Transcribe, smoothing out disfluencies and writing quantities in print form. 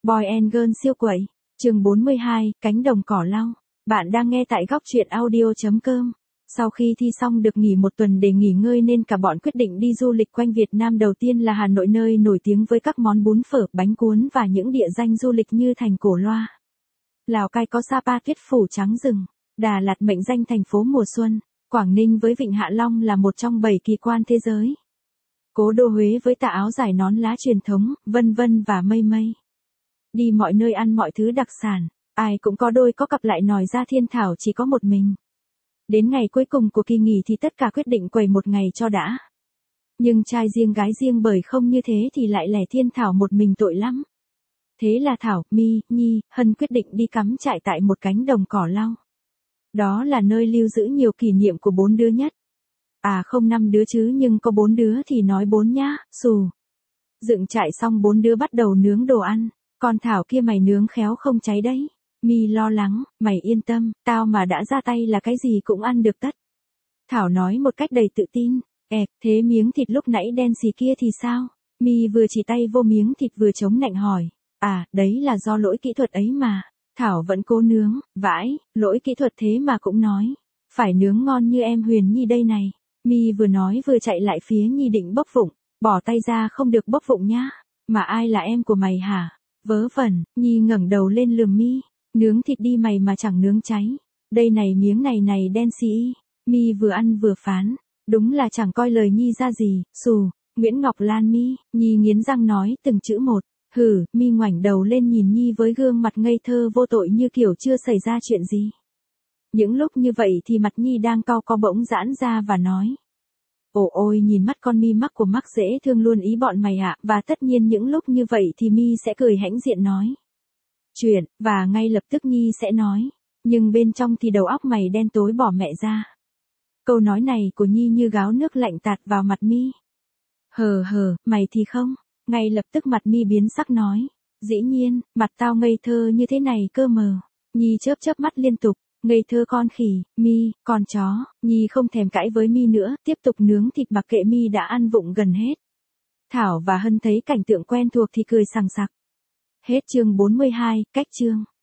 Boy and Girl siêu quẩy. Chương 42, cánh đồng cỏ lau. Bạn đang nghe tại góc truyện audio.com. Sau khi thi xong được nghỉ một tuần để nghỉ ngơi nên cả bọn quyết định đi du lịch quanh Việt Nam, đầu tiên là Hà Nội, nơi nổi tiếng với các món bún phở, bánh cuốn và những địa danh du lịch như thành Cổ Loa. Lào Cai có Sapa tuyết phủ trắng rừng. Đà Lạt mệnh danh thành phố mùa xuân. Quảng Ninh với Vịnh Hạ Long là một trong 7 kỳ quan thế giới. Cố đô Huế với tà áo dài nón lá truyền thống, vân vân và mây mây. Đi mọi nơi ăn mọi thứ đặc sản, ai cũng có đôi có cặp, lại nòi ra thiên thảo chỉ có một mình. Đến ngày cuối cùng của kỳ nghỉ thì tất cả quyết định quẩy một ngày cho đã. Nhưng trai riêng gái riêng, bởi không như thế thì lại lẻ thiên thảo một mình tội lắm. Thế là Thảo, My, Nhi, Hân quyết định đi cắm trại tại một cánh đồng cỏ lau. Đó là nơi lưu giữ nhiều kỷ niệm của 4 đứa nhất. À không, 5 đứa chứ, nhưng có 4 đứa thì nói 4 nhá, xù. Dựng trại xong 4 đứa bắt đầu nướng đồ ăn. Con Thảo kia, mày nướng khéo không cháy đấy. My lo lắng, mày yên tâm, tao mà đã ra tay là cái gì cũng ăn được tất. Thảo nói một cách đầy tự tin. Thế miếng thịt lúc nãy đen xì kia thì sao? My vừa chỉ tay vô miếng thịt vừa chống nạnh hỏi. À, đấy là do lỗi kỹ thuật ấy mà. Thảo vẫn cố nướng. Vãi, lỗi kỹ thuật thế mà cũng nói. Phải nướng ngon như em Huyền Nhi đây này. My vừa nói vừa chạy lại phía Nhi định bốc vụng. Bỏ tay ra, không được bốc vụng nhá. Mà ai là em của mày hả? Vớ vẩn. Nhi ngẩng đầu lên lườm My. Nướng thịt đi mày mà chẳng nướng cháy. Đây này, miếng này đen xì. My vừa ăn vừa phán. Đúng là chẳng coi lời Nhi ra gì. Xù. Nguyễn Ngọc Lan My. Nhi nghiến răng nói từng chữ một. Hử. My ngoảnh đầu lên nhìn Nhi với gương mặt ngây thơ vô tội như kiểu chưa xảy ra chuyện gì. Những lúc như vậy thì mặt Nhi đang cau có bỗng giãn ra và nói. Ôi, nhìn mắt con My mắc của mắc dễ thương luôn ý bọn mày ạ. Và tất nhiên những lúc như vậy thì My sẽ cười hãnh diện nói chuyện, và ngay lập tức Nhi sẽ nói. Nhưng bên trong thì đầu óc mày đen tối bỏ mẹ ra. Câu nói này của Nhi như gáo nước lạnh tạt vào mặt My. Mày thì không. Ngay lập tức mặt My biến sắc nói. Dĩ nhiên, mặt tao ngây thơ như thế này cơ mờ. Nhi chớp mắt liên tục. Ngây thơ con khỉ, My, con chó. Nhi không thèm cãi với My nữa, tiếp tục nướng thịt mặc kệ My đã ăn vụng gần hết. Thảo và Hân thấy cảnh tượng quen thuộc thì cười sằng sặc. Hết chương 42, cách chương.